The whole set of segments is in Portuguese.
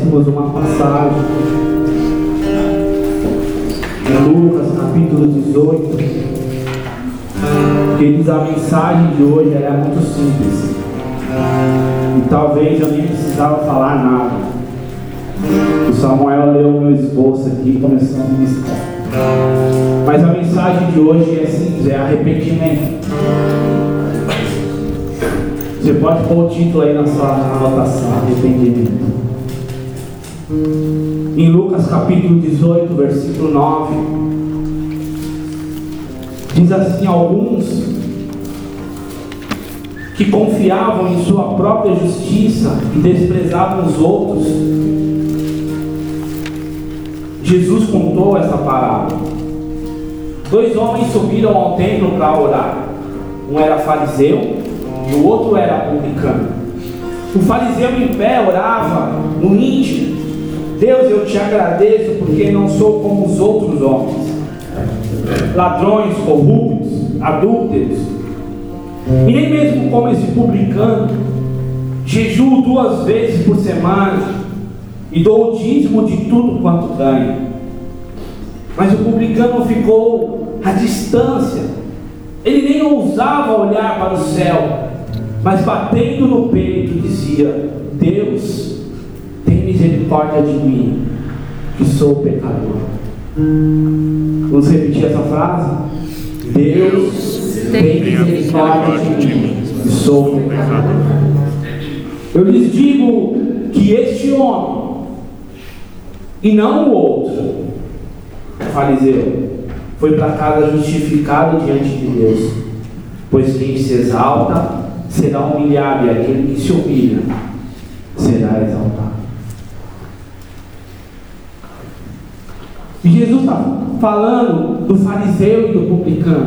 lêssemos uma passagem em Lucas capítulo 18, que diz: a mensagem de hoje era muito simples e talvez eu nem precisava falar nada. O Samuel leu o meu esboço aqui e começou a ministrar. Mas a mensagem de hoje é simples, é arrependimento. Você pode pôr o título aí na sua anotação: arrependimento. Em Lucas capítulo 18, versículo 9, diz assim: alguns que confiavam em sua própria justiça e desprezavam os outros, Jesus contou essa parábola. 2 homens subiram ao templo para orar. Um era fariseu e o outro era publicano. O fariseu em pé orava no íntimo: Deus, eu te agradeço porque não sou como os outros homens, ladrões, corruptos, adúlteros, e nem mesmo como esse publicano. Jejuo 2 vezes por semana e dou o dízimo de tudo quanto ganho. Mas o publicano ficou à distância. Ele nem ousava olhar para o céu, mas batendo no peito dizia: Deus, tem misericórdia de mim, que sou pecador. Vamos repetir essa frase? Deus, tem misericórdia de mim, que sou pecador. Eu lhes digo que este homem, e não o outro, o fariseu, foi para casa justificado diante de Deus. Pois quem se exalta será humilhado, e aquele que se humilha será exaltado. E Jesus está falando do fariseu e do publicano.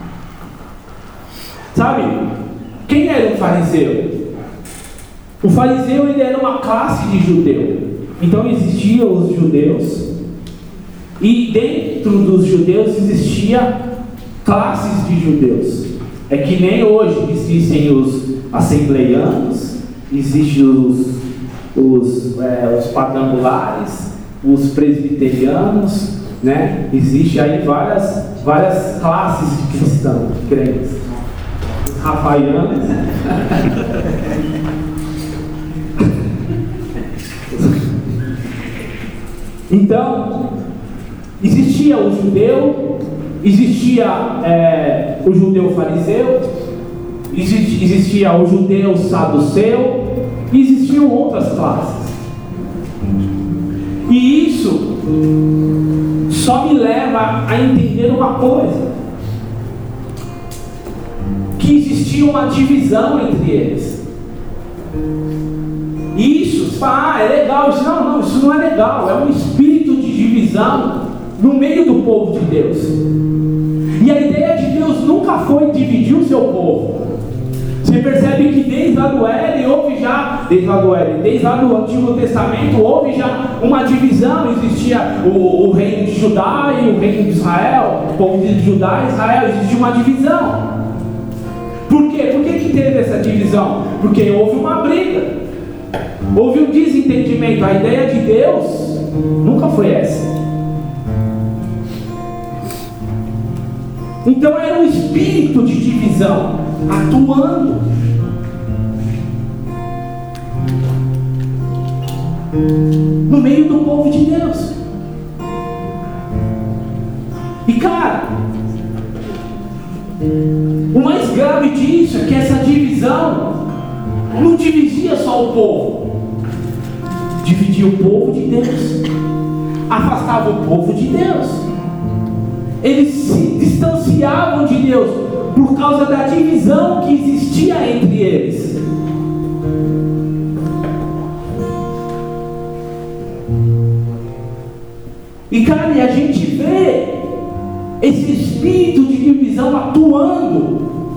Sabe, quem era o fariseu? O fariseu, ele era uma classe de judeu. Então existiam os judeus, e dentro dos judeus existia classes de judeus. É que nem hoje existem os assembleianos, existem os quadrangulares, os presbiterianos, né? Existe aí várias classes de cristãos, de crentes. Os rafaelanos, então existia o judeu, existia o judeu fariseu, existia o judeu saduceu, e existiam outras classes. E isso só me leva a entender uma coisa: que existia uma divisão entre eles. Isso, é legal, isso não, isso não é legal. É um espírito de divisão no meio do povo de Deus. E a ideia de Deus nunca foi dividir o seu povo. Você percebe que desde lá do Antigo Testamento houve já uma divisão. Existia o reino de Judá e o reino de Israel, o povo de Judá e Israel. Existia uma divisão. Por quê? Por que teve essa divisão? Porque houve uma briga, houve um desentendimento. A ideia de Deus nunca foi essa. Então era um espírito de divisão atuando. No meio do povo de Deus. E cara, o mais grave disso é que essa divisão não dividia só o povo, dividia o povo de Deus, afastava o povo de Deus. Eles se distanciavam de Deus por causa da divisão que existia entre eles. E cara, a gente vê esse espírito de divisão atuando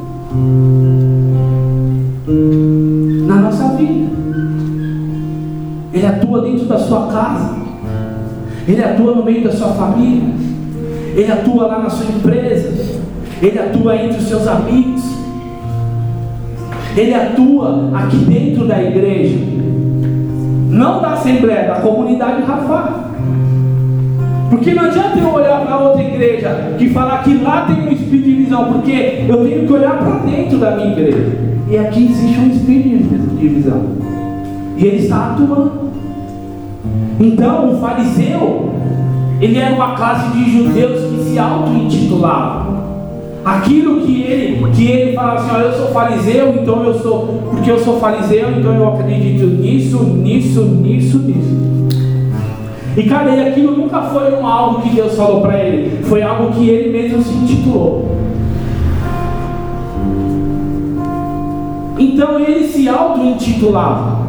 na nossa vida. Ele atua dentro da sua casa, ele atua no meio da sua família, ele atua lá na sua empresa, ele atua entre os seus amigos, ele atua aqui dentro da igreja. Não da Assembleia, da comunidade Rafá. Porque não adianta eu olhar para outra igreja que falar que lá tem um espírito de divisão, porque eu tenho que olhar para dentro da minha igreja. E aqui existe um espírito de divisão. E ele está atuando. Então o fariseu, ele era uma classe de judeus que se auto-intitulavam. Aquilo que ele falava assim: olha, eu sou fariseu, então eu sou, porque eu sou fariseu, então eu acredito nisso. E cara, e aquilo nunca foi algo que Deus falou para ele, foi algo que ele mesmo se intitulou. Então ele se auto-intitulava.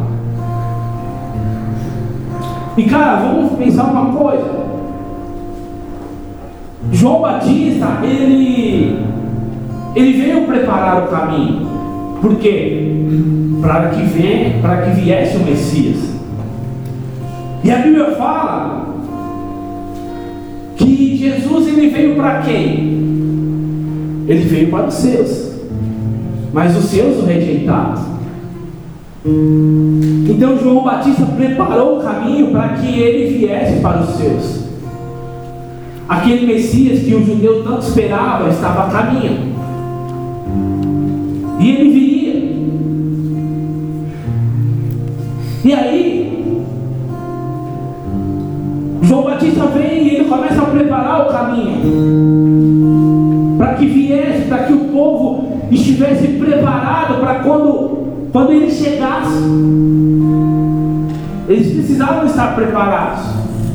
E cara, vamos pensar uma coisa. João Batista, ele veio preparar o caminho. Por quê? Para que viesse o Messias. E a Bíblia fala que Jesus, ele veio para quem? Ele veio para os seus, mas os seus o rejeitaram. Então João Batista preparou o caminho para que ele viesse para os seus. Aquele Messias que o judeu tanto esperava estava a caminho. E ele viria. E aí, João Batista vem e ele começa a preparar o caminho. Para que viesse, para que o povo estivesse preparado para quando ele chegasse. Eles precisavam estar preparados.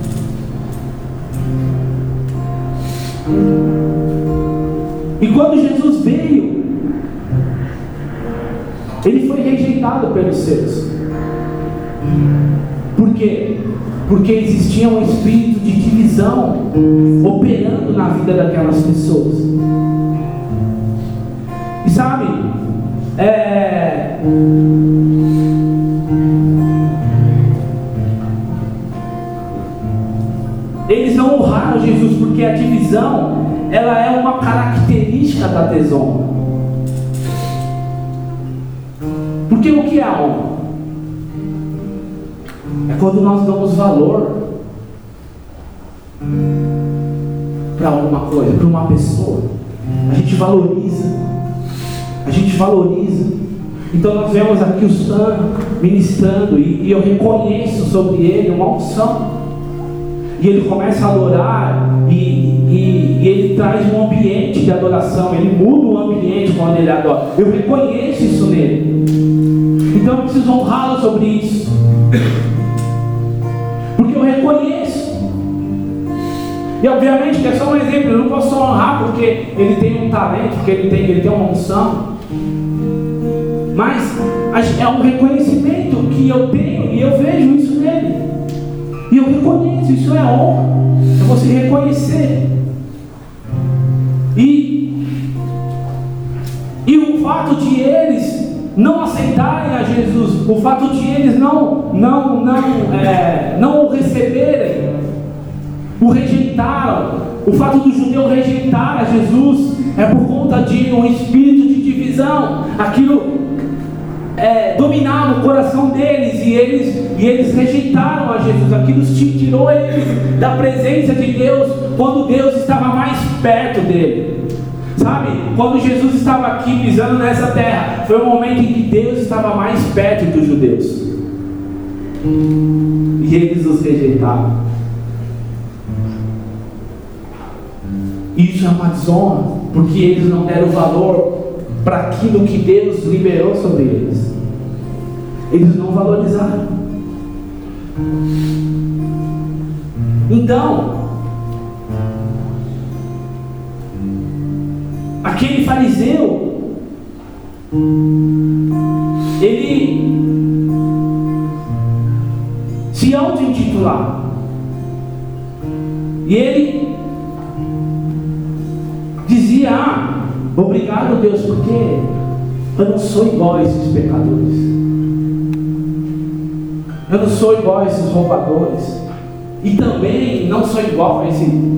E quando Jesus veio, ele foi rejeitado pelos seus. Por quê? Porque existia um espírito de divisão operando na vida daquelas pessoas. E sabe, eles não honraram Jesus, porque a divisão, ela é uma característica da desonra. Porque o que é a honra? É quando nós damos valor para alguma coisa, para uma pessoa. A gente valoriza. Então nós vemos aqui o Sam ministrando, e eu reconheço sobre ele uma unção. E ele começa a adorar, e ele traz um ambiente de adoração. Ele muda o ambiente quando ele adora. Eu reconheço isso nele. Então eu preciso honrá-lo sobre isso, porque eu reconheço. E obviamente que é só um exemplo. Eu não posso honrar porque ele tem um talento, porque ele tem uma unção. Mas é um reconhecimento que eu tenho, e eu vejo isso nele. E eu reconheço, isso é honra. É você reconhecer. E o fato de eles não aceitarem a Jesus, o fato de eles não o receberem, o rejeitaram, o fato do judeu rejeitar a Jesus, é por conta de um espírito de divisão. Aquilo dominava o coração deles, e eles rejeitaram a Jesus. Aquilo tirou eles da presença de Deus, quando Deus estava mais perto dele. Sabe, quando Jesus estava aqui pisando nessa terra, foi o momento em que Deus estava mais perto dos judeus, e eles os rejeitaram. Isso é uma desonra, porque eles não deram valor para aquilo que Deus liberou sobre eles. Eles não valorizaram. Então, aquele fariseu, ele se auto-intitulava, e ele dizia: obrigado, Deus, porque eu não sou igual a esses pecadores, eu não sou igual a esses roubadores, e também não sou igual a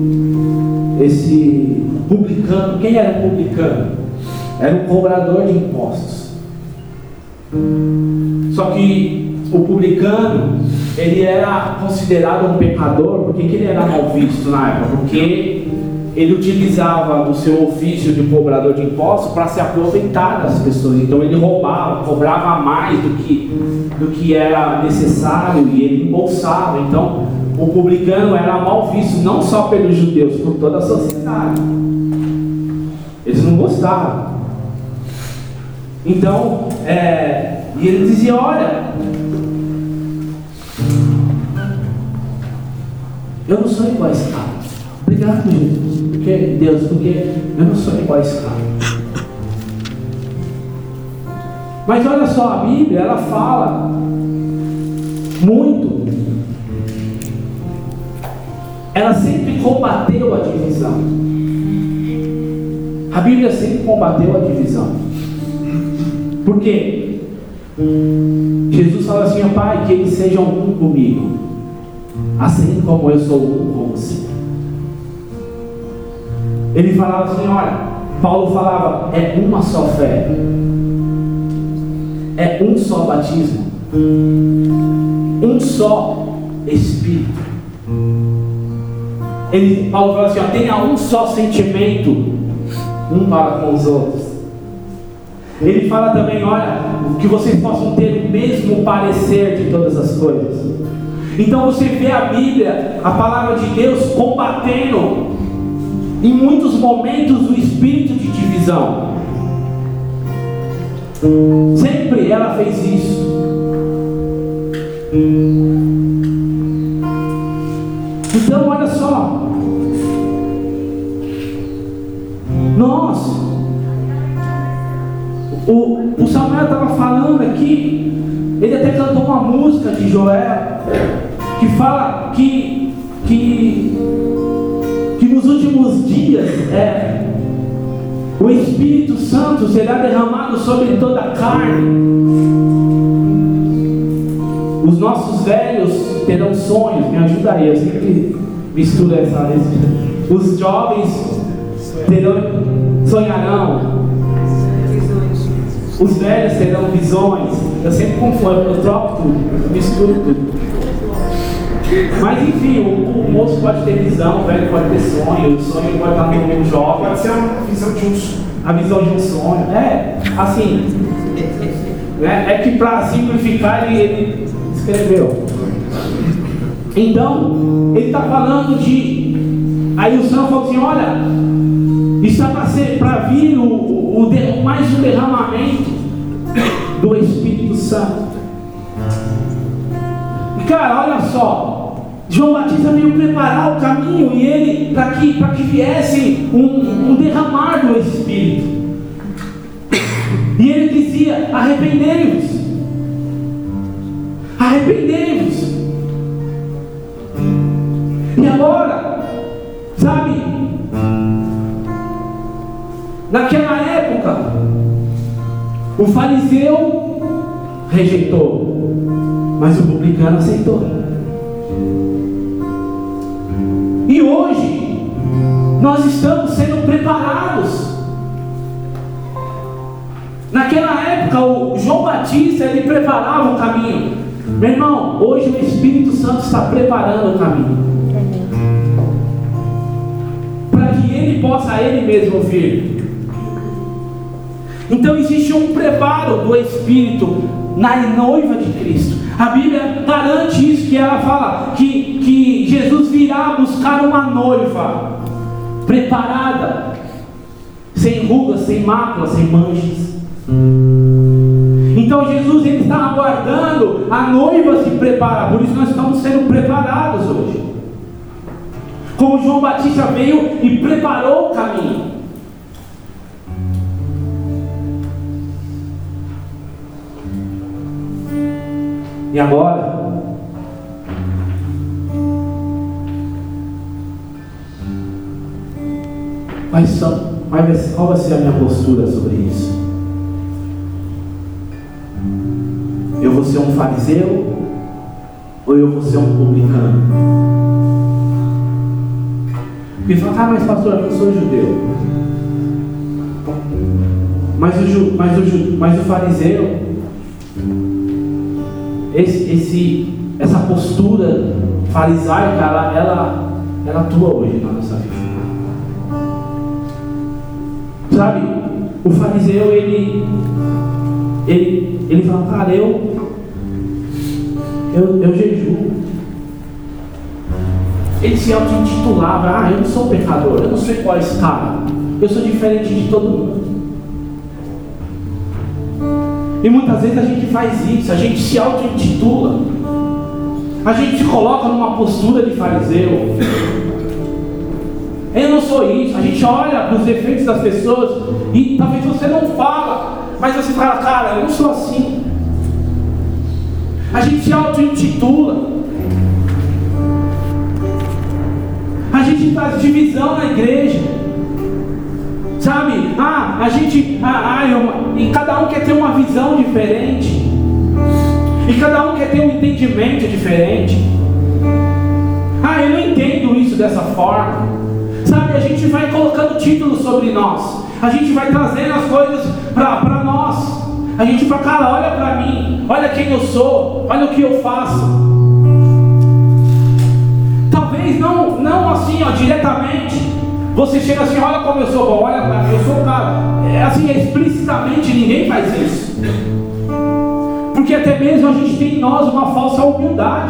esse publicano. Quem era um publicano? Era um cobrador de impostos. Só que o publicano, ele era considerado um pecador. Por que ele era mal visto na época? Porque ele utilizava o seu ofício de cobrador de impostos para se aproveitar das pessoas. Então ele cobrava mais do que era necessário, e ele embolsava. Então o publicano era mal visto não só pelos judeus, por toda a sociedade. Eles não gostavam. Então, e ele dizia: olha, eu não sou igual a esse cara. Obrigado, Jesus. Porque eu não sou igual a esse cara. Mas olha só, a Bíblia, ela fala muito. Ela sempre combateu a divisão. A Bíblia sempre combateu a divisão. Por quê? Jesus fala assim: ó Pai, que eles sejam um comigo, assim como eu sou um com você. Ele falava assim: olha, Paulo falava, é uma só fé, é um só batismo, um só Espírito. Paulo fala assim: ó, tenha um só sentimento um para com os outros. Ele fala também: olha, que vocês possam ter o mesmo parecer de todas as coisas. Então você vê a Bíblia, a palavra de Deus, combatendo em muitos momentos o espírito de divisão. Sempre ela fez isso. Então olha só, o Samuel estava falando aqui, ele até cantou uma música de Joel que fala que nos últimos dias o Espírito Santo será derramado sobre toda a carne. Os nossos velhos terão sonhos. Me ajuda aí, eu sempre misturo essa. Os jovens sonharão. Os velhos terão visões. Eu sempre confundo, eu troco tudo, eu misturo tudo. Mas enfim, o moço pode ter visão, o velho pode ter sonho, o sonho pode estar no meio jovem. Pode ser a visão de um sonho. A visão de um sonho. Assim, é que para simplificar ele escreveu. Então, ele está falando de. Aí o Senhor falou assim: olha, está para vir mais um derramamento do Espírito Santo. E cara, olha só, João Batista veio preparar o caminho, e ele, para que viesse um derramar do Espírito. E ele dizia: arrependei-vos, arrependei-vos. E agora, sabe, naquela época, o fariseu rejeitou, mas o publicano aceitou. E hoje nós estamos sendo preparados. Naquela época, o João Batista, ele preparava o caminho. Meu irmão, hoje o Espírito Santo está preparando o caminho para que ele possa ele mesmo vir. Então existe um preparo do Espírito na noiva de Cristo. A Bíblia garante isso, que ela fala que Jesus virá buscar uma noiva preparada, sem rugas, sem máculas, sem manchas. Então Jesus, ele está aguardando a noiva se preparar. Por isso nós estamos sendo preparados hoje. Como João Batista veio e preparou o caminho. E agora, qual vai ser a minha postura sobre isso? Eu vou ser um fariseu ou eu vou ser um publicano? Porque fala: mas pastor, eu não sou judeu. Mas o fariseu, essa postura farisaica, ela atua hoje na nossa vida. Sabe, o fariseu, ele fala, cara, eu jejuo. Ele se auto-intitulava, eu não sou pecador, eu não sou igual a esse cara, eu sou diferente de todo mundo. E muitas vezes a gente faz isso, a gente se auto-intitula, a gente se coloca numa postura de fariseu. Eu não sou isso. A gente olha para os defeitos das pessoas e talvez você não fala, mas você fala, cara, eu não sou assim. A gente se auto-intitula. A gente traz divisão na igreja. Sabe? E cada um quer ter uma visão diferente. E cada um quer ter um entendimento diferente. Eu não entendo isso dessa forma. Sabe, a gente vai colocando títulos sobre nós. A gente vai trazendo as coisas para nós. A gente fala, cara, olha para mim. Olha quem eu sou. Olha o que eu faço. Talvez não assim, diretamente. Você chega assim, olha como eu sou bom. Olha para mim, eu sou o cara. Assim, explicitamente ninguém faz isso. Porque até mesmo a gente tem em nós uma falsa humildade.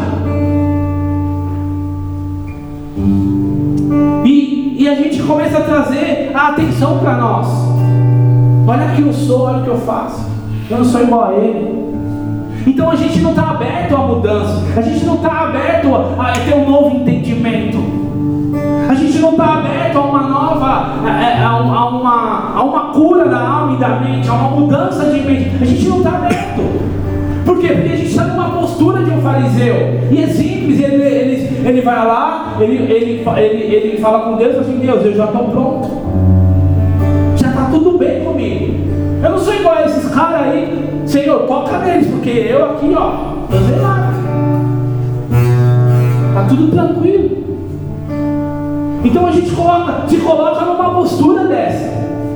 E a gente começa a trazer a atenção para nós. Olha quem eu sou, olha o que eu faço. Eu não sou igual a ele. Então a gente não está aberto à mudança. A gente não está aberto a ter um novo entendimento. A gente não está aberto a uma nova, a uma cura da alma e da mente, a uma mudança de mente. A gente não está aberto. Por quê? Porque a gente está numa postura de um fariseu. E é simples, ele vai lá, ele fala com Deus assim, Deus, eu já estou pronto. Já está tudo bem comigo. Eu não sou igual a esses caras aí. Senhor, toca neles, porque eu aqui, não sei nada. Está tudo tranquilo. Então a gente se coloca numa postura dessa.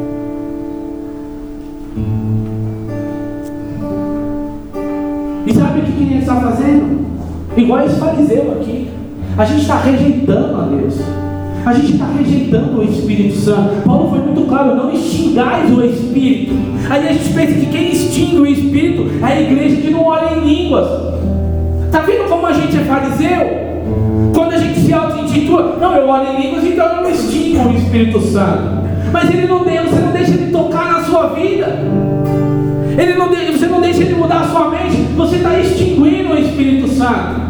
E sabe o que a gente está fazendo? Igual esse fariseu aqui. A gente está rejeitando a Deus. A gente está rejeitando o Espírito Santo. Paulo foi muito claro, não extingais o Espírito. Aí a gente pensa que quem extingue o Espírito é a igreja que não ora em línguas. Está vendo como a gente é fariseu? Quando a gente se auto-intitula, não, eu oro em línguas, então eu não extingo o Espírito Santo. Mas ele não deixa, você não deixa ele tocar na sua vida. Você não deixa ele mudar a sua mente. Você está extinguindo o Espírito Santo.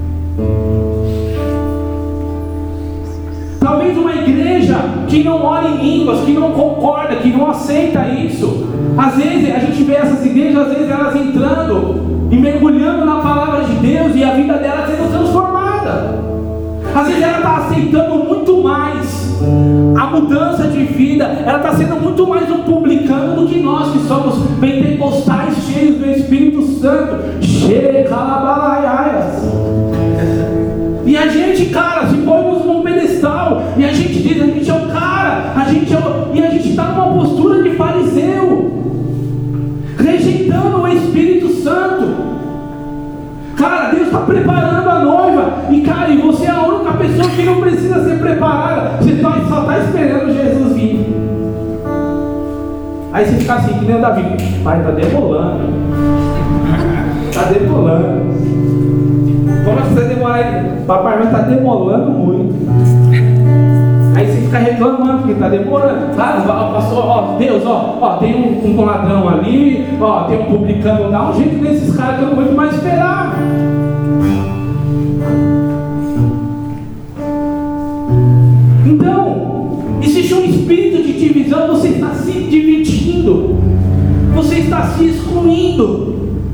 Talvez uma igreja que não ora em línguas, que não concorda, que não aceita isso. Às vezes a gente vê essas igrejas, às vezes elas entrando e mergulhando na palavra de Deus e a vida dela sendo transformada. Às vezes ela está aceitando muito mais a mudança de vida. Ela está sendo muito mais um publicano do que nós que somos pentecostais cheios do Espírito Santo. E a gente, cara, se põe num pedestal e a gente diz, a gente é o cara, e a gente está numa postura de fariseu, rejeitando o Espírito Santo. Cara, Deus está preparando a noiva. E cara, e você é a única pessoa que não precisa ser preparada. Você só está esperando Jesus vir. Aí você fica assim, que nem o Davi. Pai, está demolando. Está demolando. Como é que você demorar? Papai Noel está demolando muito. Aí você fica reclamando porque está demorando. Pastor, Deus, tem um ladrão ali, tem um publicano, dá um jeito nesses caras que eu não aguento mais esperar. Então, existe um espírito de divisão. Você está se dividindo, você está se excluindo.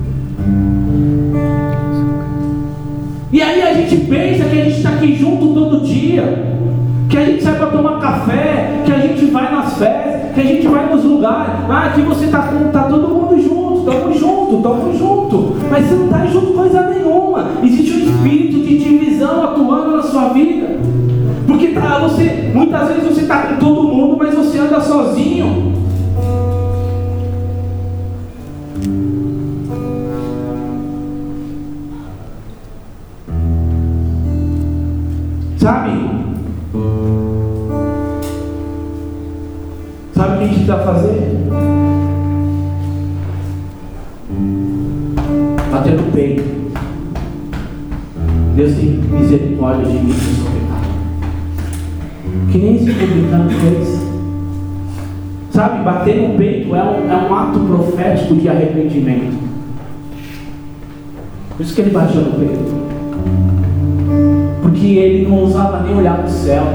E aí a gente pensa que a gente está aqui junto todo dia, que a gente sai para tomar café, que a gente vai nas festas, que a gente vai nos lugares. Aqui você está todo mundo junto, estamos junto. Mas você não está junto coisa nenhuma. Existe um espírito de divisão atuando na sua vida. Porque muitas vezes você está com todo mundo, mas você anda sozinho. Sabe o que a gente precisa fazer? Bater no peito. Deus tem misericórdia de mim, eu sou pecado. Que nem esse publicano fez. Sabe, bater no peito é um ato profético de arrependimento. Por isso que ele batia no peito. Porque ele não ousava nem olhar para o céu.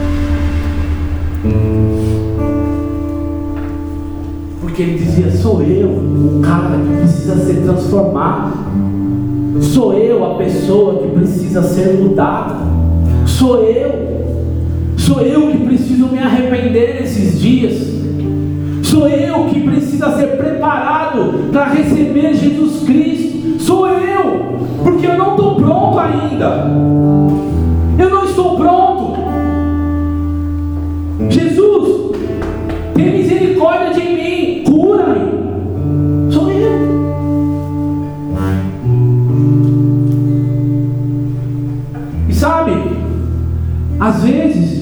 Porque ele dizia: sou eu o cara que precisa ser transformado. Sou eu a pessoa que precisa ser mudada. Sou eu que preciso me arrepender nesses dias. Sou eu que precisa ser preparado para receber Jesus Cristo. Sou eu, porque eu não estou pronto ainda. Eu não estou pronto. Jesus, tem misericórdia de mim, cura-me. Sou eu. E sabe, às vezes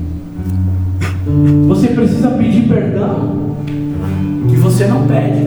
você precisa pedir perdão e você não pede.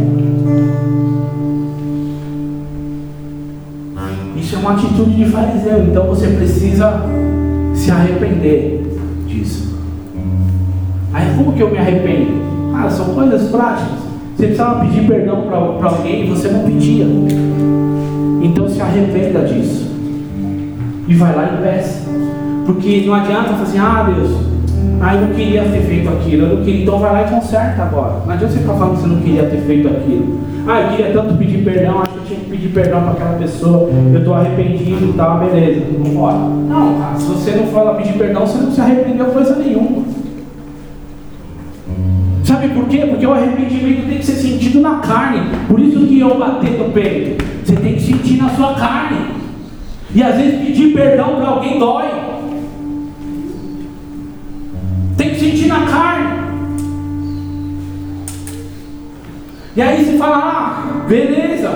Isso é uma atitude de fariseu. Então você precisa se arrepender disso. Aí como que eu me arrependo? Ah, são coisas práticas. Você precisava pedir perdão para alguém e você não pedia. Então se arrependa disso e vai lá e peça. Porque não adianta falar assim: ah, Deus, eu não queria ter feito aquilo, eu não queria, então vai lá e conserta agora. Não adianta você ficar falando que você não queria ter feito aquilo. Eu queria tanto pedir perdão, acho que eu tinha que pedir perdão para aquela pessoa, eu estou arrependido e tal, beleza, vamos embora. Não, cara, se você não for lá pedir perdão, você não se arrependeu coisa nenhuma. Sabe por quê? Porque o arrependimento tem que ser sentido na carne. Por isso que eu bater no peito, você tem que sentir na sua carne. E às vezes pedir perdão para alguém dói. Tem que sentir na carne. E aí você fala: beleza.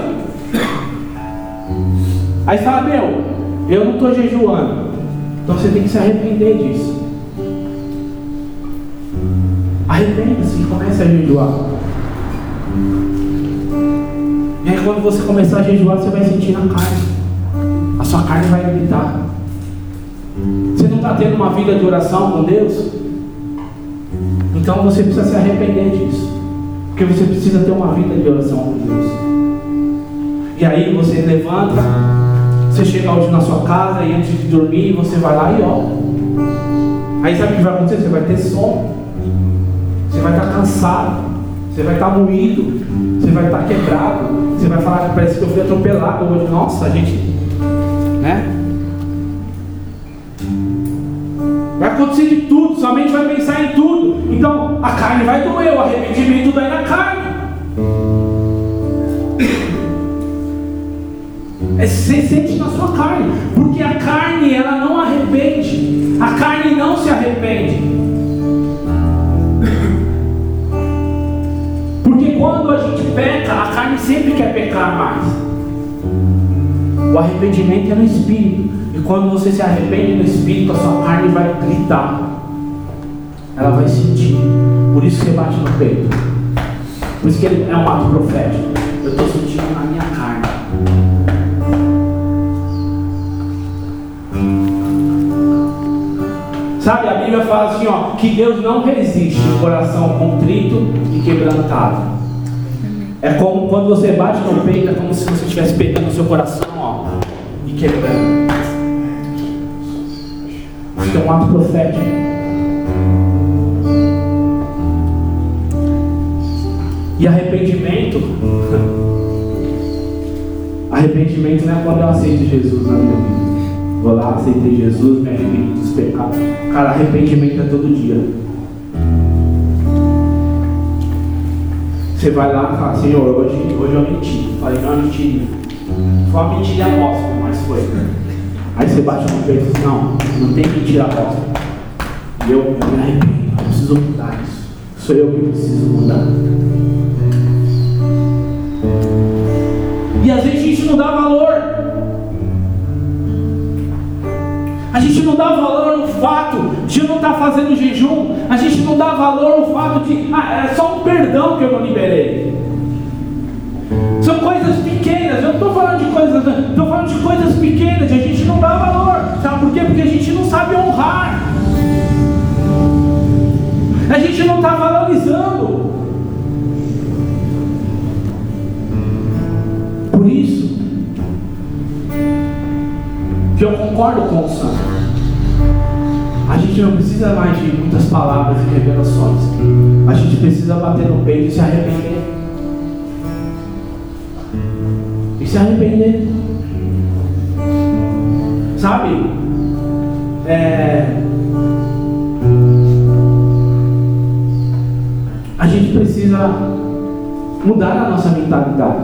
Aí você fala: eu não estou jejuando. Então você tem que se arrepender disso. Arrependa-se e comece a jejuar. E aí quando você começar a jejuar, você vai sentir na carne. A sua carne vai gritar. Você não está tendo uma vida de oração com Deus? Então você precisa se arrepender disso. Porque você precisa ter uma vida de oração com Deus. E aí você levanta, você chega hoje na sua casa e antes de dormir, você vai lá e ora. Aí sabe o que vai acontecer? Você vai ter sono. Você vai estar cansado. Você vai estar moído. Você vai estar quebrado. Você vai falar que parece que eu fui atropelado hoje. Nossa, a gente... né? Vai acontecer de tudo, sua mente vai pensar em tudo. Então a carne vai doer, o arrependimento dói na carne. Você sente na sua carne, porque a carne ela não arrepende. A carne não se arrepende. Porque quando a gente peca, a carne sempre quer pecar mais. O arrependimento é no espírito. E quando você se arrepende no espírito, a sua carne vai gritar. Ela vai sentir. Por isso que você bate no peito. Por isso que ele é um ato profético. Eu estou sentindo na minha carne. Sabe, a Bíblia fala assim, que Deus não resiste um coração contrito e quebrantado. É como quando você bate no peito, é como se você estivesse pegando o seu coração, e quebrando. Isso é um ato profético. E arrependimento não é quando eu aceito Jesus na minha vida. Vou lá, aceitei Jesus, me arrependo dos pecados. Cara, arrependimento é todo dia. Você vai lá e fala: Senhor, hoje eu menti. Falei, não, eu menti. Foi uma mentira apóstolo, mas foi. Aí você bate no peito e diz: não tem mentira apóstolo. E eu me arrependo, eu preciso mudar isso. Sou eu que preciso mudar. E às vezes a gente não dá valor. A gente não dá valor no fato de não estar fazendo jejum. A gente não dá valor no fato de, é só um perdão que eu não liberei. São coisas pequenas, eu não estou falando de coisas, estou falando de coisas pequenas, e a gente não dá valor. Sabe por quê? Porque a gente não sabe honrar. A gente não está valorizando. Por isso que eu concordo com o Sam. A gente não precisa mais de muitas palavras e revelações. A gente precisa bater no peito e se arrepender. E se arrepender. Sabe? A gente precisa mudar a nossa mentalidade.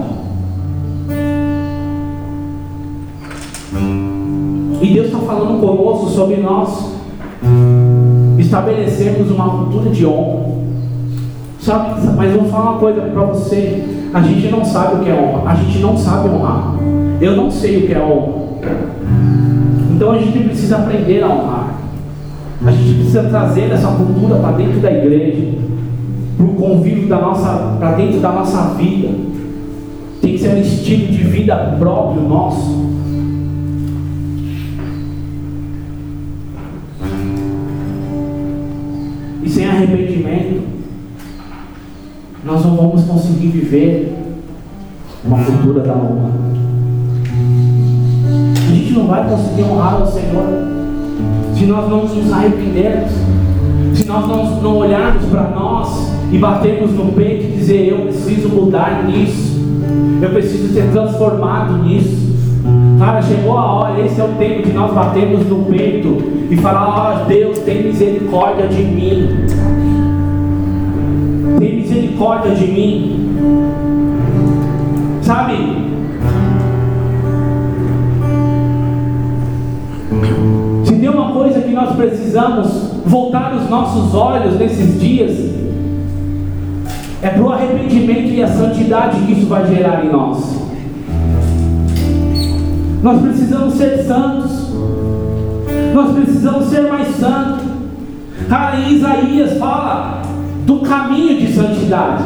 E Deus está falando conosco sobre nós estabelecermos uma cultura de honra. Sabe? Mas eu vou falar uma coisa para você. A gente não sabe o que é honra. A gente não sabe honrar. Eu não sei o que é honra. Então a gente precisa aprender a honrar. A gente precisa trazer essa cultura para dentro da igreja, para o convívio para dentro da nossa vida. Tem que ser um estilo de vida próprio nosso. E sem arrependimento, nós não vamos conseguir viver uma cultura da honra. A gente não vai conseguir honrar o Senhor se nós não nos arrependermos, se nós não olharmos para nós e batermos no peito e dizer: eu preciso mudar nisso, eu preciso ser transformado nisso. Cara, chegou a hora, esse é o tempo de nós batermos no peito e falar: Deus, tem misericórdia de mim, tem misericórdia de mim. Sabe? Se tem uma coisa que nós precisamos voltar os nossos olhos nesses dias, é para o arrependimento e a santidade que isso vai gerar em nós. Nós precisamos ser santos. Nós precisamos ser mais santos. Cara, em Isaías fala do caminho de santidade.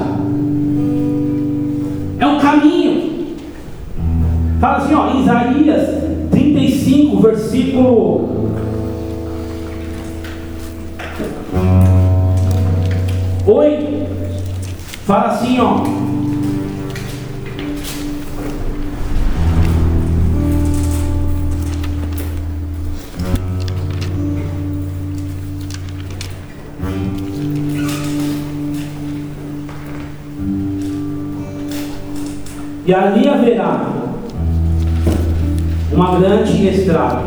É um caminho. Fala assim, ó, Isaías 35, versículo 8. Fala assim, ó: e ali haverá uma grande estrada,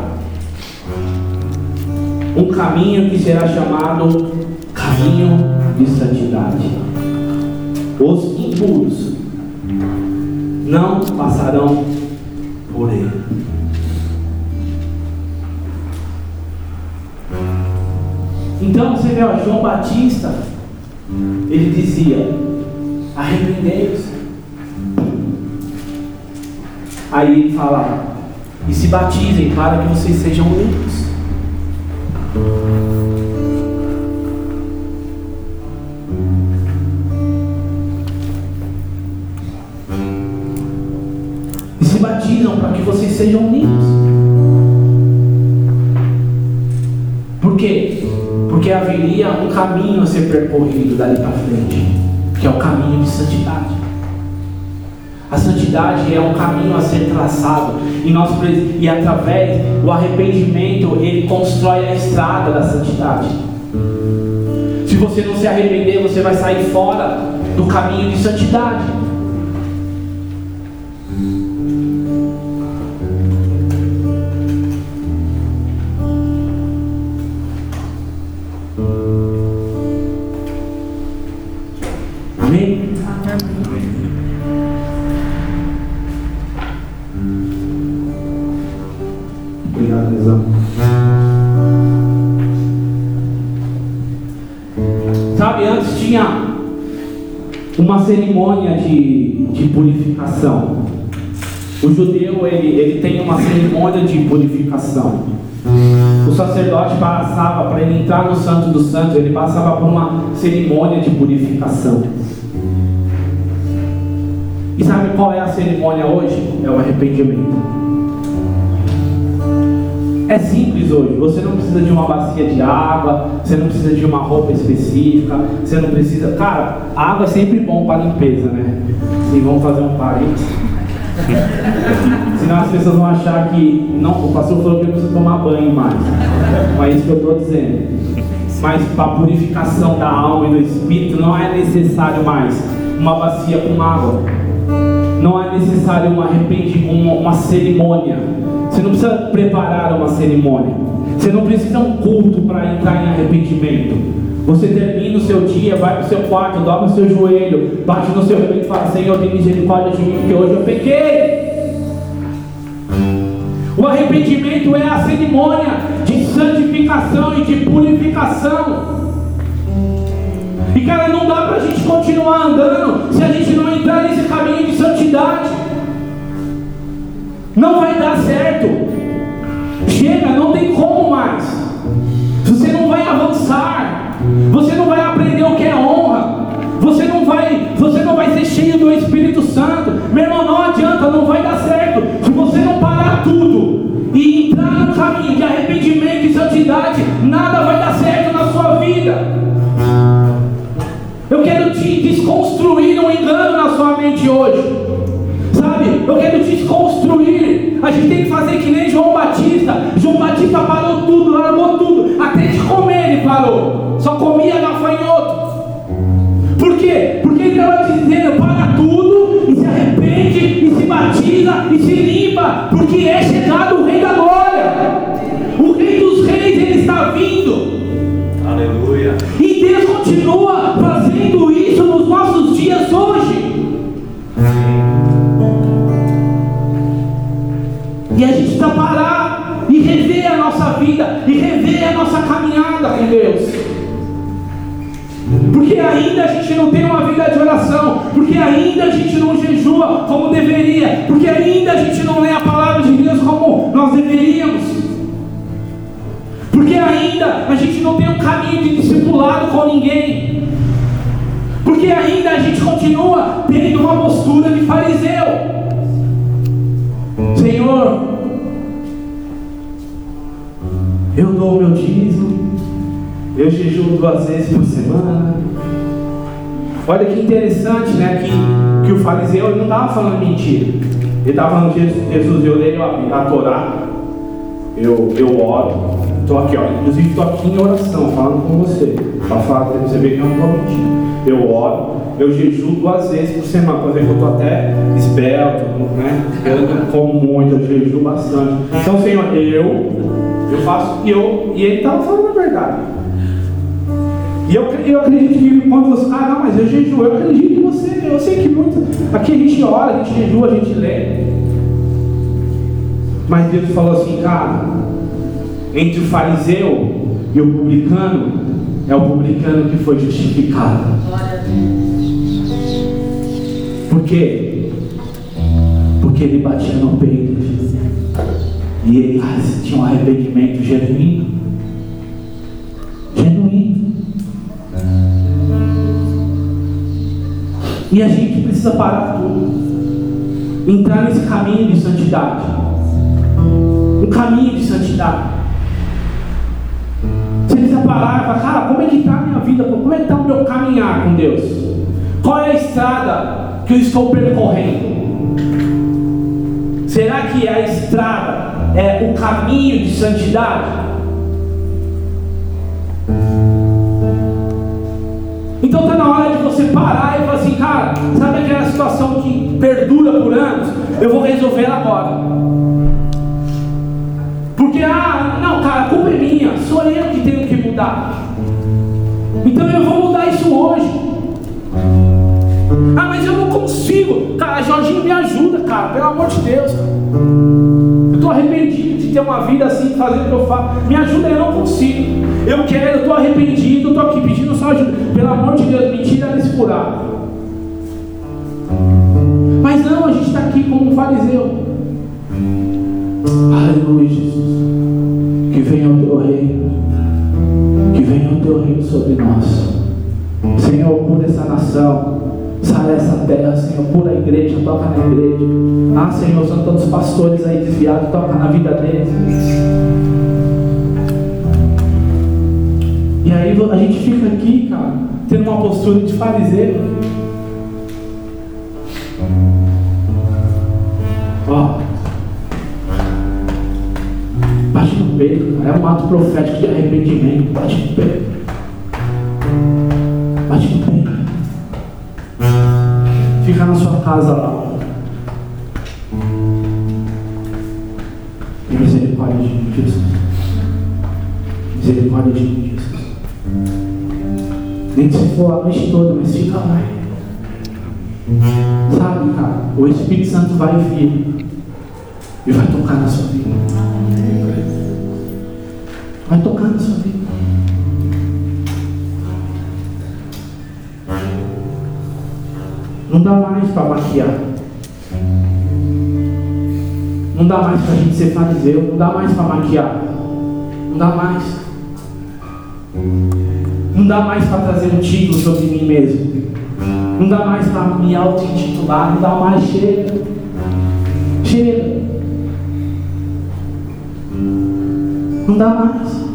um caminho que será chamado caminho de santidade. Os impuros não passarão por ele. Então você vê, ó, João Batista, ele dizia: arrependei-vos. Aí ele fala: e se batizem para que vocês sejam limpos. E se batizam para que vocês sejam limpos. Por quê? Porque haveria um caminho a ser percorrido dali para frente, que é o caminho de santidade. A santidade é um caminho a ser traçado, e através do arrependimento ele constrói a estrada da santidade. Se você não se arrepender, você vai sair fora do caminho de santidade. Amém? Obrigado, Lisão. Sabe, antes tinha uma cerimônia de purificação. O judeu, ele tem uma cerimônia de purificação. O sacerdote passava, para ele entrar no Santo dos Santos, ele passava por uma cerimônia de purificação. E sabe qual é a cerimônia hoje? É o arrependimento. É simples hoje. Você não precisa de uma bacia de água, você não precisa de uma roupa específica, você não precisa... Cara, a água é sempre bom para limpeza, né? Sim, vamos fazer um parênteses. Senão as pessoas vão achar que não, o pastor falou que eu preciso tomar banho mais. Não é isso que eu estou dizendo. Mas para a purificação da alma e do espírito não é necessário mais uma bacia com água. Não é necessário uma cerimônia. Você não precisa preparar uma cerimônia. Você não precisa um culto para entrar em arrependimento. Você termina o seu dia, vai para o seu quarto, dobra o seu joelho, bate no seu peito e fala: Senhor, tem misericórdia de mim, porque hoje eu pequei. O arrependimento é a cerimônia de santificação e de purificação. E cara, não dá para a gente continuar andando se a gente não entrar nesse caminho de santidade. Não vai dar certo. Chega, não tem como mais. Você não vai avançar. Você não vai aprender o que é honra. Você não vai ser cheio do Espírito Santo. Meu irmão, não adianta, não vai dar certo. Se você não parar tudo e entrar no caminho de arrependimento e santidade, nada vai dar certo na sua vida. Eu quero te desconstruir um engano na sua mente hoje. Sabe? Eu quero desconstruir. A gente tem que fazer que nem João Batista. João Batista parou tudo, largou tudo. Até de comer ele parou. Só comia gafanhoto. Por quê? Porque ele estava dizendo: para tudo e se arrepende e se batiza e se limpa, porque é chegado o Rei da Glória. O Rei dos Reis, ele está vindo. Aleluia. E Deus continua fazendo isso nos nossos dias hoje. E a gente precisa parar e rever a nossa vida e rever a nossa caminhada com Deus. Porque ainda a gente não tem uma vida de oração, porque ainda a gente não jejua como deveria, porque ainda a gente não lê a palavra de Deus como nós deveríamos, porque ainda a gente não tem um caminho de discipulado com ninguém, porque ainda a gente continua tendo uma postura de fariseu. Senhor, eu dou o meu dízimo, eu jejuo 2 vezes por semana. Olha que interessante, né? Que o fariseu, ele não estava falando mentira. Ele estava falando: Jesus, eu leio a Torá, eu oro, estou aqui, ó, inclusive estou aqui em oração, falando com você, para falar para você ver que eu não estou mentindo. Eu oro, eu jejuo 2 vezes por semana, para ver que eu estou até esbelto, né? Eu não como muito, eu jejuo bastante. Então, Senhor, eu faço, e ele estava falando a verdade. E eu acredito que quando você... não, mas eu jejuo, eu acredito em você. Eu sei que muito... Aqui a gente ora, a gente jejua, a gente lê. Mas Deus falou assim: cara, entre o fariseu e o publicano, é o publicano que foi justificado. Por quê? Porque ele batia no peito e ele tinha um arrependimento genuíno. E a gente precisa parar tudo, entrar nesse caminho de santidade. Um caminho de santidade. Você precisa parar e falar: cara, como é que está a minha vida? Como é que está o meu caminhar com Deus? Qual é a estrada que eu estou percorrendo? Será que a estrada é o caminho de santidade? Então está na hora de você parar e falar assim: cara, sabe aquela situação que perdura por anos? Eu vou resolver agora. Porque, não, cara, a culpa é minha, sou eu que tenho que mudar. Então eu vou mudar isso hoje. Mas eu não consigo. Cara, Jorginho, me ajuda, cara, pelo amor de Deus, cara. Eu estou arrependido de ter uma vida assim, de fazer o que eu faço. Me ajuda, eu não consigo. Eu estou arrependido, estou aqui pedindo só ajuda. Pelo amor de Deus, me tira desse buraco. Mas não, a gente está aqui como um fariseu. Aleluia, Jesus. Que venha o teu reino. Que venha o teu reino sobre nós. Senhor, cura essa nação. Sara essa terra, Senhor. Cura a igreja, toca na igreja. Ah, Senhor, são tantos pastores aí desviados, toca na vida deles. E aí a gente fica aqui, cara, tendo uma postura de fariseu. Ó, bate no peito, cara. É um ato profético de arrependimento. Bate no peito. Bate no peito. Fica na sua casa lá. Tem misericórdia de mim, Jesus. Misericórdia de mim, Jesus. Nem que se for a noite toda, mas fica lá. Sabe, cara, o Espírito Santo vai vir e vai tocar na sua vida. Vai tocar na sua vida. Não dá mais para maquiar. Não dá mais para a gente ser fariseu. Não dá mais para maquiar. Não dá mais. Não dá mais para trazer um título sobre mim mesmo. Não dá mais para me auto-intitular. Não dá mais. Chega. Chega. Não dá mais.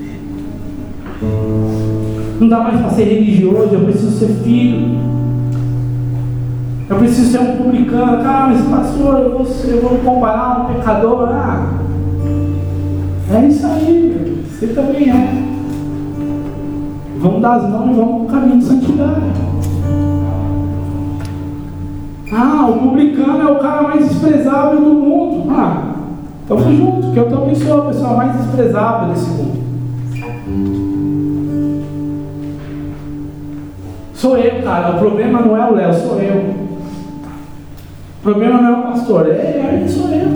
Não dá mais para ser religioso. Eu preciso ser filho. Eu preciso ser um publicano. Cara, mas pastor, eu vou comparar um pecador. Ah, é isso aí, meu. Você também é. Vamos dar as mãos e vamos para o caminho de santidade. Ah, o publicano é o cara mais desprezável do mundo. Ah, estamos juntos, que eu também sou a pessoa mais desprezável desse mundo. Sou eu, cara. O problema não é o Léo, sou eu. O problema não é o pastor, sou eu.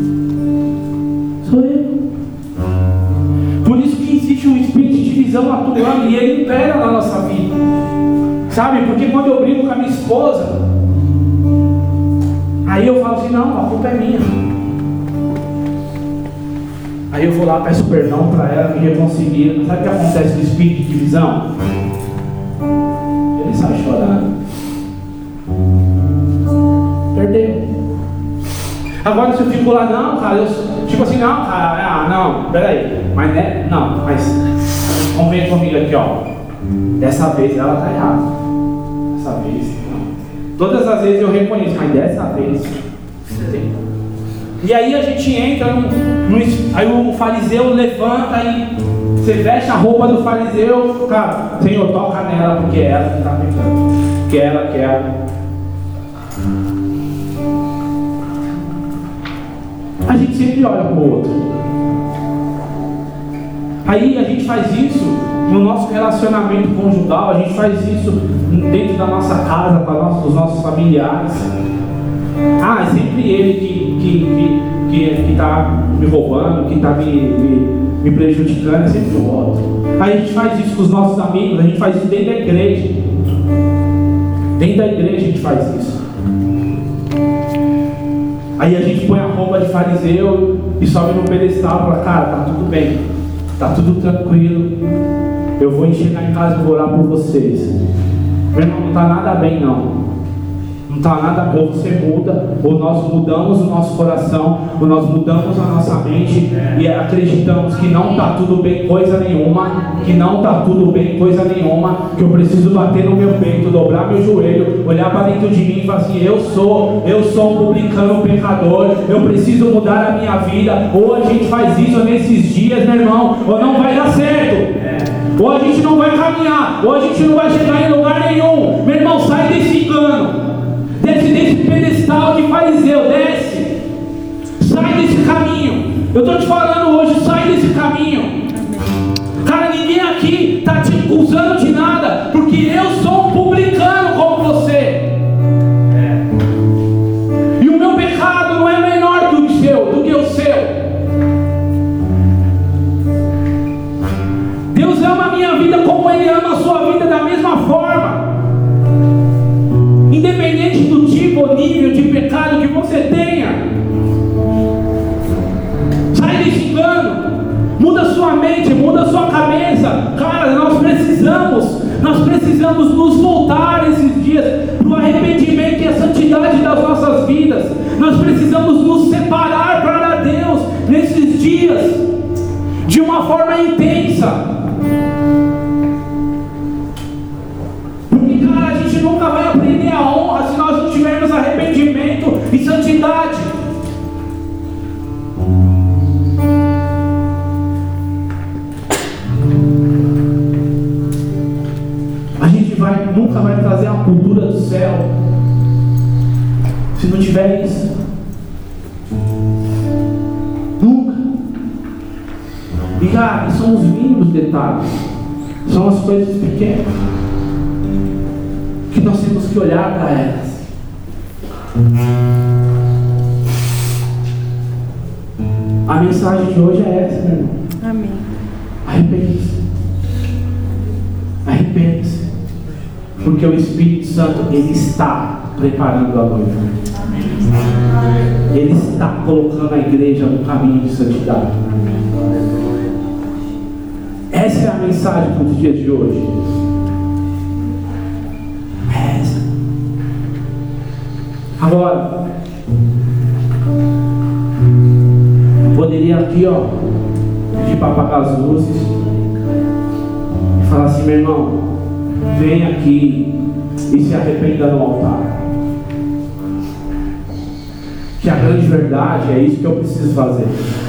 Sou eu. Por isso que existe um espírito de divisão atuando e ele impera na nossa vida. Sabe? Porque quando eu brigo com a minha esposa, aí eu falo assim, não, a culpa é minha. Aí eu vou lá, peço perdão para ela, me reconcilio. Sabe o que acontece no espírito de divisão? Ele sai chorando. Perdeu. Agora se eu fico lá, não, cara, tipo assim, não, cara, não, peraí, mas né, não, mas vamos ver comigo aqui, ó. Dessa vez ela tá errada. Dessa vez, não. Todas as vezes eu reconheço, mas dessa vez tem. E aí a gente entra aí o fariseu levanta e você veste a roupa do fariseu, cara, Senhor, toca nela, porque é ela que está pecando, porque ela quer. A gente sempre olha para o outro. Aí a gente faz isso no nosso relacionamento conjugal, a gente faz isso dentro da nossa casa, com os nossos familiares. Ah, é sempre ele que está me roubando, que está me prejudicando, é sempre o outro. Aí a gente faz isso com os nossos amigos, a gente faz isso dentro da igreja. Dentro da igreja a gente faz isso. Aí a gente põe a roupa de fariseu e sobe no pedestal e fala, cara, tá tudo bem, tá tudo tranquilo, eu vou chegar em casa e vou orar por vocês. Meu irmão, não tá nada bem não. Não está nada bom, você muda, ou nós mudamos o nosso coração, ou nós mudamos a nossa mente e acreditamos que não está tudo bem coisa nenhuma, que não está tudo bem coisa nenhuma, que eu preciso bater no meu peito, dobrar meu joelho, olhar para dentro de mim e falar assim, eu sou um publicano pecador, eu preciso mudar a minha vida. Ou a gente faz isso nesses dias, meu irmão, ou não vai dar certo. Ou a gente não vai caminhar, ou a gente não vai chegar em lugar nenhum. Meu irmão, sai desse engano. Desce desse pedestal de fariseu, desce. Sai desse caminho. Eu estou te falando hoje, sai desse caminho. Cara, ninguém aqui está te acusando de nada, porque eu sou um publicano como você. E o meu pecado não é menor do que o seu. Deus ama a minha vida como Ele ama a sua vida da mesma forma. Independente do tipo ou nível de pecado que você tenha. Muda sua mente, muda sua cabeça. Cara, nós precisamos nos voltar esses dias para o arrependimento e a santidade das nossas vidas. Nós precisamos nos separar para Deus nesses dias de uma forma intensa. Porque, cara, a gente nunca vai aprender a honra se nós não tivermos arrependimento e santidade. Nunca vai trazer a cultura do céu se não tiver isso. Nunca. E cara, são os mínimos detalhes, são as coisas pequenas que nós temos que olhar para elas. A mensagem de hoje é essa, meu irmão. Amém. Arrependa-se. Arrependa-se. Porque o Espírito Santo, Ele está preparando a noiva. Ele está colocando a igreja no caminho de santidade. Essa é a mensagem para os dias de hoje. É essa. Agora, eu poderia aqui, pedir para apagar as luzes e falar assim: meu irmão, vem aqui e se arrependa no altar. Que a grande verdade é isso que eu preciso fazer.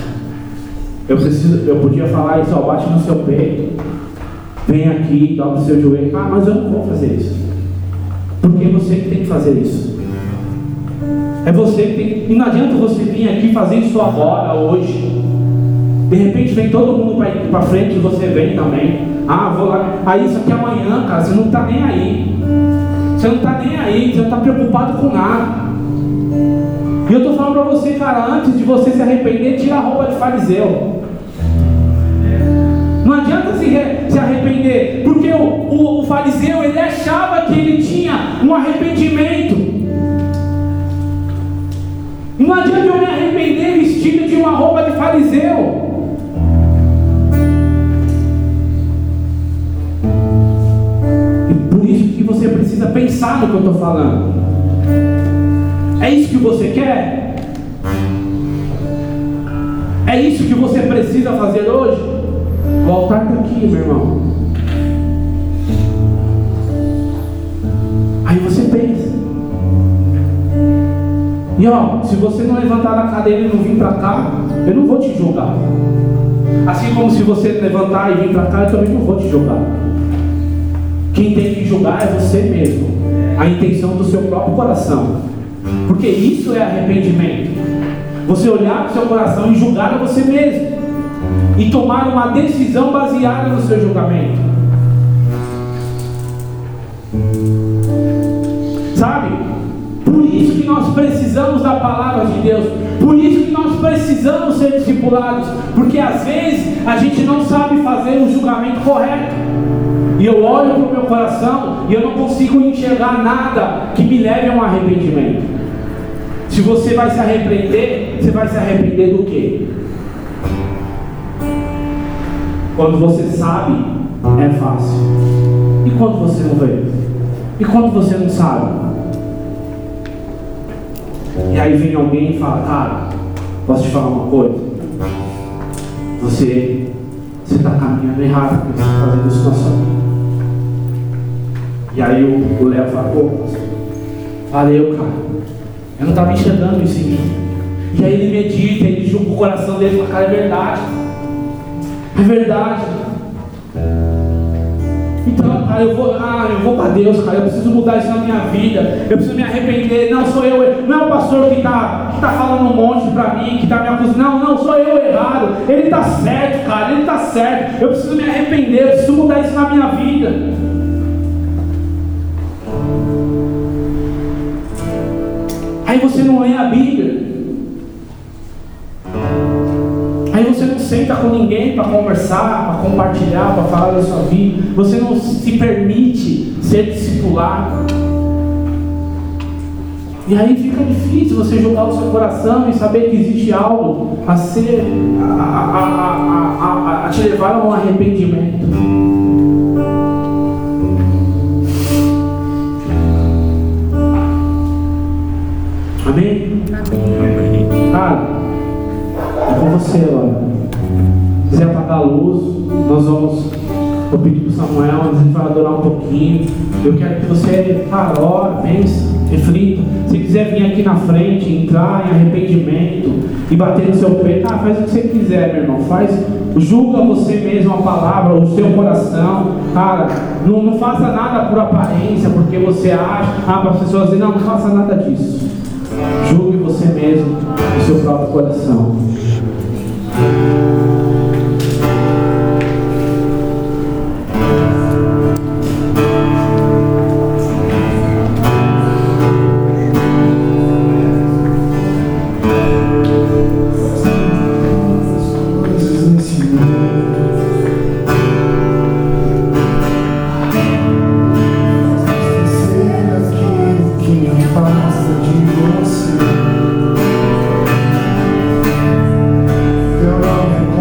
Eu podia falar isso: bate no seu peito, vem aqui, dobra o seu joelho. Mas eu não vou fazer isso. Porque é você que tem que fazer isso. É você que tem. E não adianta você vir aqui fazer isso agora, hoje. De repente vem todo mundo para frente e você vem também. Vou lá. Aí isso aqui amanhã, cara, você não está nem aí. Você não está nem aí, você não está preocupado com nada. E eu estou falando para você, cara, antes de você se arrepender, tira a roupa de fariseu. Não adianta se arrepender, porque o fariseu, ele achava que ele tinha um arrependimento. Não adianta eu me arrepender vestido de uma roupa de fariseu. Que você precisa pensar no que eu estou falando. É isso que você quer? É isso que você precisa fazer hoje? O altar está aqui, meu irmão. Aí você pensa. E se você não levantar da cadeira e não vir para cá, eu não vou te julgar. Assim como se você levantar e vir para cá, eu também não vou te julgar. Quem tem que julgar é você mesmo, a intenção do seu próprio coração, porque isso é arrependimento. Você olhar para o seu coração e julgar a você mesmo, e tomar uma decisão baseada no seu julgamento. Sabe? Por isso que nós precisamos da palavra de Deus, por isso que nós precisamos ser discipulados, porque às vezes a gente não sabe fazer o julgamento correto. E eu olho para o meu coração e eu não consigo enxergar nada que me leve a um arrependimento. Se você vai se arrepender, você vai se arrepender do quê? Quando você sabe, é fácil. E quando você não vê? E quando você não sabe? E aí vem alguém e fala: cara, posso te falar uma coisa? Você está caminhando errado, porque você está fazendo isso na sua vida. E aí o Léo fala: valeu, cara, eu não estava enxergando isso em mim. E aí ele medita, ele julga o coração dele e fala: cara, é verdade. É verdade. Então, cara, eu vou para Deus, cara, eu preciso mudar isso na minha vida, eu preciso me arrepender. Não sou eu, não é o pastor que está falando um monte para mim, que está me acusando. Não, sou eu errado. Ele está certo, cara, ele está certo. Eu preciso me arrepender, eu preciso mudar isso na minha vida. Aí você não lê a Bíblia. Aí você não senta com ninguém para conversar, para compartilhar, para falar da sua vida. Você não se permite ser discipulado. E aí fica difícil você julgar o seu coração e saber que existe algo a te levar a um arrependimento. Amém? Amém. Cara, é com você agora. Se quiser apagar a luz, nós vamos. Eu pedi para o Samuel, a gente vai adorar um pouquinho. Eu quero que você, cara, ora, pense, reflita. Se quiser vir aqui na frente, entrar em arrependimento e bater no seu peito, faz o que você quiser, meu irmão. Julga você mesmo a palavra, o seu coração. Cara, não faça nada por aparência, porque você acha, para as pessoas dizem, não faça nada disso. Julgue você mesmo o seu próprio coração. Eu não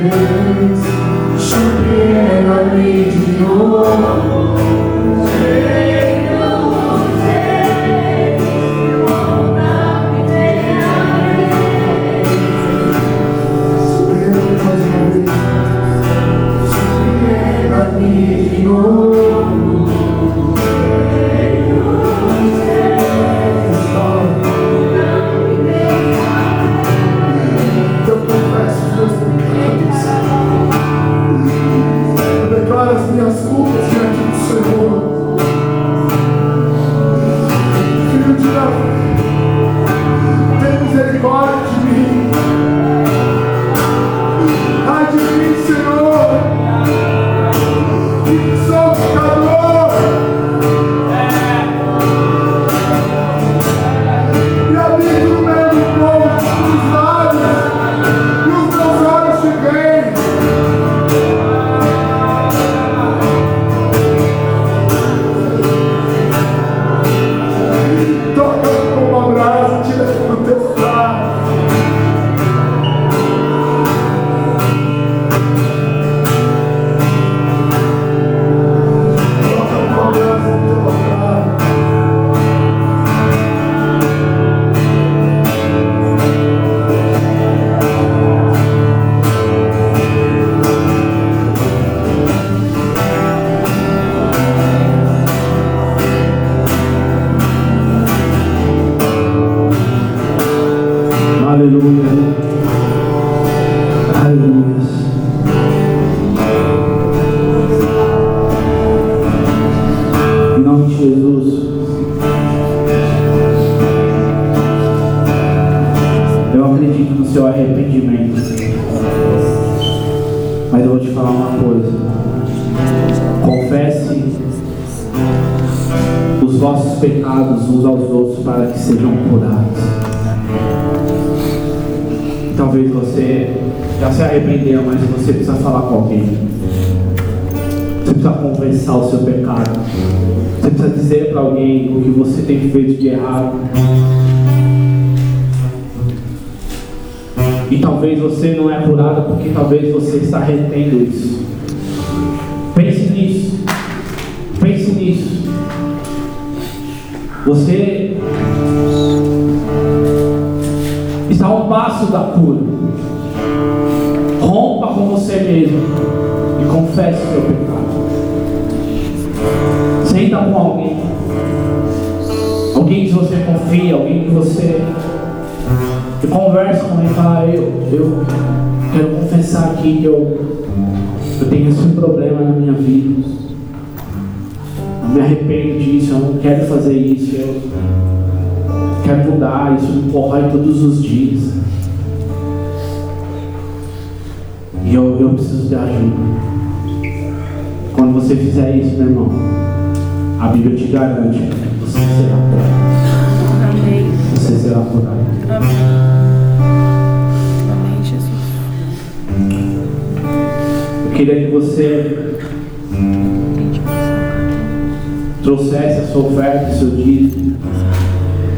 Pecados uns aos outros para que sejam curados. Talvez você já se arrependeu, mas você precisa falar com alguém. Você precisa confessar o seu pecado. Você precisa dizer para alguém o que você tem feito de errado. E talvez você não é curado porque talvez você está retendo isso. Pense nisso. Pense nisso. Você está a um passo da cura. Rompa com você mesmo e confesse o seu pecado. Senta com alguém. Alguém que você confia, alguém que você conversa com ele e fala: eu quero confessar aqui que eu tenho esse problema na minha vida. Eu me arrependo disso, eu não quero fazer isso, eu quero mudar, isso me corrói todos os dias. E eu preciso de ajuda. Quando você fizer isso, meu irmão, a Bíblia te garante que você será curado. Amém. Você será curado. Amém. Amém, Jesus. Eu queria que você trouxesse a sua oferta, o seu dízimo.